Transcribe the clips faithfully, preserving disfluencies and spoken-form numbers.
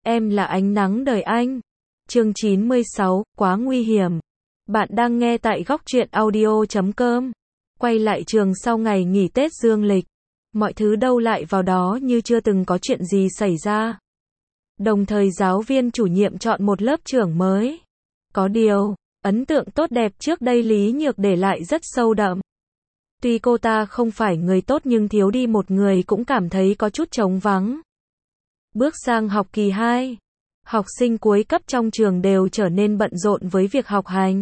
Em là ánh nắng đời anh. Chương chín mươi sáu, quá nguy hiểm. Bạn đang nghe tại góc truyện audio chấm com. Quay lại trường sau ngày nghỉ Tết dương lịch. Mọi thứ đâu lại vào đó như chưa từng có chuyện gì xảy ra. Đồng thời giáo viên chủ nhiệm chọn một lớp trưởng mới. Có điều, ấn tượng tốt đẹp trước đây Lý Nhược để lại rất sâu đậm. Tuy cô ta không phải người tốt nhưng thiếu đi một người cũng cảm thấy có chút trống vắng. Bước sang học kỳ hai, học sinh cuối cấp trong trường đều trở nên bận rộn với việc học hành.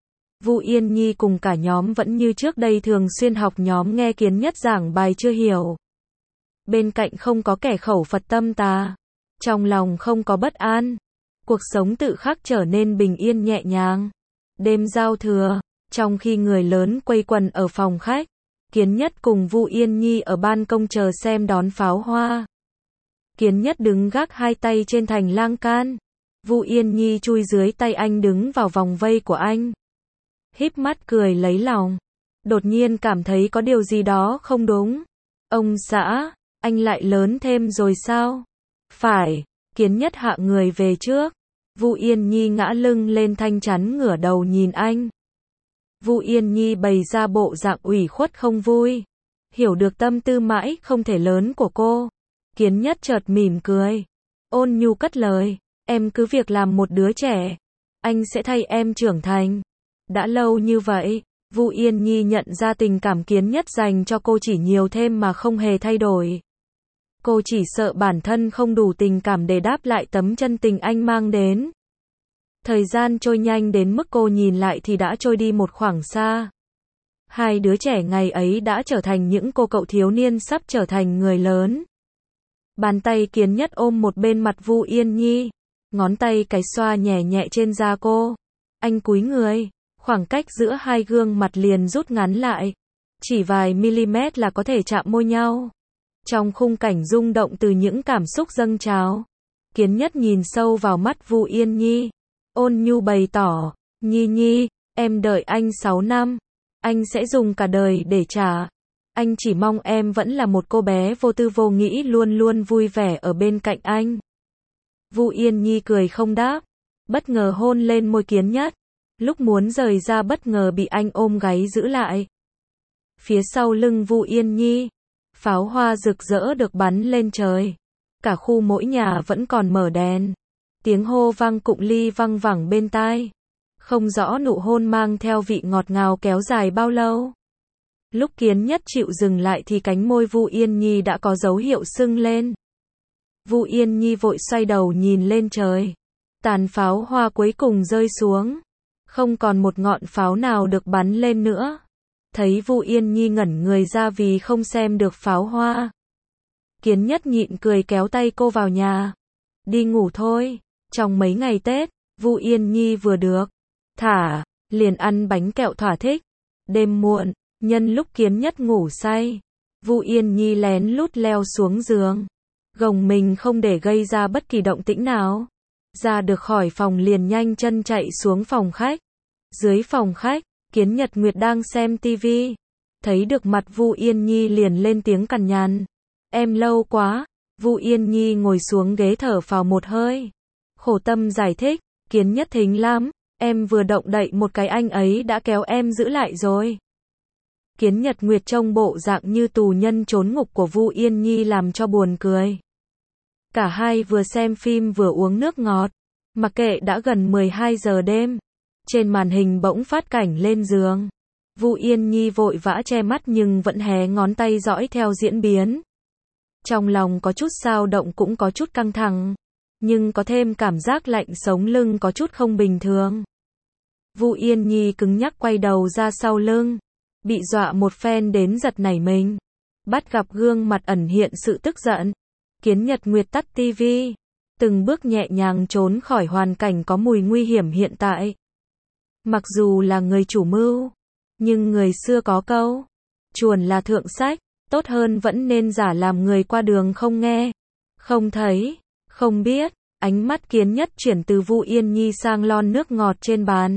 Vu Yên Nhi cùng cả nhóm vẫn như trước đây thường xuyên học nhóm nghe Kiến Nhất giảng bài chưa hiểu. Bên cạnh không có kẻ khẩu Phật tâm tà, trong lòng không có bất an. Cuộc sống tự khắc trở nên bình yên nhẹ nhàng. Đêm giao thừa, trong khi người lớn quây quần ở phòng khách, Kiến Nhất cùng Vu Yên Nhi ở ban công chờ xem đón pháo hoa. Kiến Nhất đứng gác hai tay trên thành lan can. Vu Yên Nhi chui dưới tay anh đứng vào vòng vây của anh. Híp mắt cười lấy lòng. Đột nhiên cảm thấy có điều gì đó không đúng. Ông xã, anh lại lớn thêm rồi sao? Phải, Kiến Nhất hạ người về trước. Vu Yên Nhi ngã lưng lên thanh chắn ngửa đầu nhìn anh. Vu Yên Nhi bày ra bộ dạng ủy khuất không vui. Hiểu được tâm tư mãi không thể lớn của cô. Kiến Nhất chợt mỉm cười. Ôn nhu cất lời. Em cứ việc làm một đứa trẻ. Anh sẽ thay em trưởng thành. Đã lâu như vậy, Vu Yên Nhi nhận ra tình cảm Kiến Nhất dành cho cô chỉ nhiều thêm mà không hề thay đổi. Cô chỉ sợ bản thân không đủ tình cảm để đáp lại tấm chân tình anh mang đến. Thời gian trôi nhanh đến mức cô nhìn lại thì đã trôi đi một khoảng xa. Hai đứa trẻ ngày ấy đã trở thành những cô cậu thiếu niên sắp trở thành người lớn. Bàn tay Kiến Nhất ôm một bên mặt Vu Yên Nhi, ngón tay cái xoa nhẹ nhẹ trên da cô. Anh cúi người, khoảng cách giữa hai gương mặt liền rút ngắn lại. Chỉ vài mm là có thể chạm môi nhau. Trong khung cảnh rung động từ những cảm xúc dâng trào, Kiến Nhất nhìn sâu vào mắt Vu Yên Nhi. Ôn nhu bày tỏ, Nhi Nhi, em đợi anh sáu năm. Anh sẽ dùng cả đời để trả. Anh chỉ mong em vẫn là một cô bé vô tư vô nghĩ luôn luôn vui vẻ ở bên cạnh anh. Vu Yên Nhi cười không đáp. Bất ngờ hôn lên môi Kiến Nhất. Lúc muốn rời ra bất ngờ bị anh ôm gáy giữ lại. Phía sau lưng Vu Yên Nhi, pháo hoa rực rỡ được bắn lên trời. Cả khu mỗi nhà vẫn còn mở đèn. Tiếng hô vang cụng ly văng vẳng bên tai. Không rõ nụ hôn mang theo vị ngọt ngào kéo dài bao lâu. Lúc Kiến Nhất chịu dừng lại thì cánh môi Vu Yên Nhi đã có dấu hiệu sưng lên. Vu Yên Nhi vội xoay đầu nhìn lên trời. Tàn pháo hoa cuối cùng rơi xuống. Không còn một ngọn pháo nào được bắn lên nữa. Thấy Vu Yên Nhi ngẩn người ra vì không xem được pháo hoa. Kiến Nhất nhịn cười kéo tay cô vào nhà. Đi ngủ thôi. Trong mấy ngày Tết, Vu Yên Nhi vừa được thả, liền ăn bánh kẹo thỏa thích. Đêm muộn, nhân lúc Kiến Nhất ngủ say, Vu Yên Nhi lén lút leo xuống giường, gồng mình không để gây ra bất kỳ động tĩnh nào. Ra được khỏi phòng liền nhanh chân chạy xuống phòng khách. Dưới phòng khách, Kiến Nhật Nguyệt đang xem tivi. Thấy được mặt Vu Yên Nhi liền lên tiếng cằn nhằn. Em lâu quá. Vu Yên Nhi ngồi xuống ghế thở phào một hơi. Khổ tâm giải thích. Kiến Nhất thính lắm. Em vừa động đậy một cái anh ấy đã kéo em giữ lại rồi. Kiến Nhật Nguyệt trông bộ dạng như tù nhân trốn ngục của Vu Yên Nhi làm cho buồn cười. Cả hai vừa xem phim vừa uống nước ngọt. Mặc kệ đã gần mười hai giờ đêm. Trên màn hình bỗng phát cảnh lên giường. Vu Yên Nhi vội vã che mắt nhưng vẫn hé ngón tay dõi theo diễn biến. Trong lòng có chút dao động cũng có chút căng thẳng. Nhưng có thêm cảm giác lạnh sống lưng có chút không bình thường. Vu Yên Nhi cứng nhắc quay đầu ra sau lưng. Bị dọa một phen đến giật nảy mình. Bắt gặp gương mặt ẩn hiện sự tức giận. Kiến Nhật Nguyệt tắt tivi. Từng bước nhẹ nhàng trốn khỏi hoàn cảnh có mùi nguy hiểm hiện tại. Mặc dù là người chủ mưu, nhưng người xưa có câu, chuồn là thượng sách, tốt hơn vẫn nên giả làm người qua đường không nghe, không thấy, không biết. Ánh mắt Kiến Nhất chuyển từ Vu Yên Nhi sang lon nước ngọt trên bàn.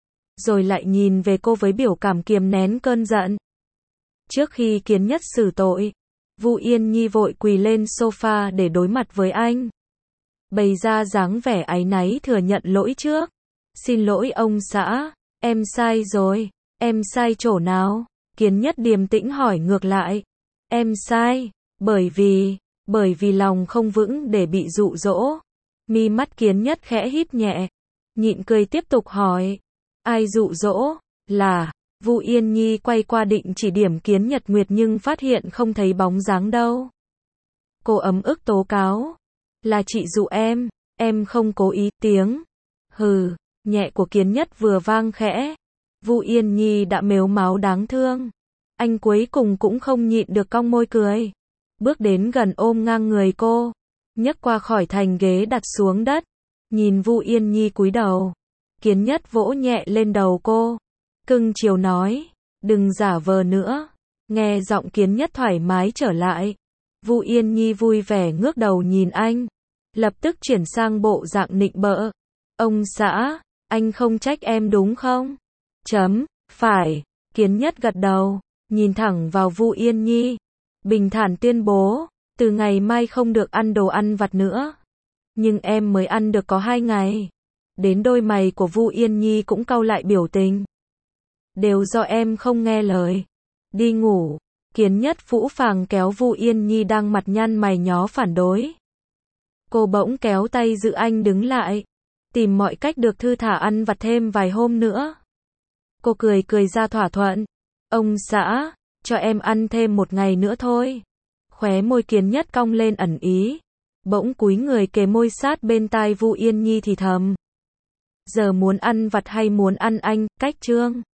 Rồi lại nhìn về cô với biểu cảm kiềm nén cơn giận. Trước khi Kiến Nhất xử tội, Vu Yên Nhi vội quỳ lên sofa để đối mặt với anh. bày ra dáng vẻ áy náy thừa nhận lỗi trước. Xin lỗi ông xã, em sai rồi, em sai chỗ nào? Kiến Nhất điềm tĩnh hỏi ngược lại. Em sai, bởi vì, bởi vì lòng không vững để bị dụ dỗ. Mi mắt Kiến Nhất khẽ híp nhẹ, nhịn cười tiếp tục hỏi. Ai dụ dỗ? Là, Vu Yên Nhi quay qua định chỉ điểm Kiến Nhật Nguyệt nhưng phát hiện không thấy bóng dáng đâu. Cô ấm ức tố cáo. Là chị dụ em, em không cố ý. Tiếng hừ nhẹ của Kiến Nhất vừa vang khẽ. Vu Yên Nhi đã mếu máo đáng thương. Anh cuối cùng cũng không nhịn được cong môi cười. Bước đến gần ôm ngang người cô, nhấc qua khỏi thành ghế đặt xuống đất. Nhìn Vu Yên Nhi cúi đầu, Kiến Nhất vỗ nhẹ lên đầu cô, cưng chiều nói, đừng giả vờ nữa. Nghe giọng Kiến Nhất thoải mái trở lại, Vu Yên Nhi vui vẻ ngước đầu nhìn anh, lập tức chuyển sang bộ dạng nịnh bợ. Ông xã, anh không trách em đúng không? Chấm, phải. Kiến Nhất gật đầu, nhìn thẳng vào Vu Yên Nhi, bình thản tuyên bố, từ ngày mai không được ăn đồ ăn vặt nữa. Nhưng em mới ăn được có hai ngày. Đến đôi mày của Vu Yên Nhi cũng cau lại biểu tình. Đều do em không nghe lời. Đi ngủ. Kiến Nhất phũ phàng kéo Vu Yên Nhi đang mặt nhăn mày nhó phản đối. Cô bỗng kéo tay giữ anh đứng lại, tìm mọi cách được thư thả ăn vặt thêm vài hôm nữa. Cô cười cười ra thỏa thuận. Ông xã, cho em ăn thêm một ngày nữa thôi. Khóe môi Kiến Nhất cong lên ẩn ý, bỗng cúi người kề môi sát bên tai Vu Yên Nhi thì thầm. Giờ muốn ăn vặt hay muốn ăn anh, cách trương?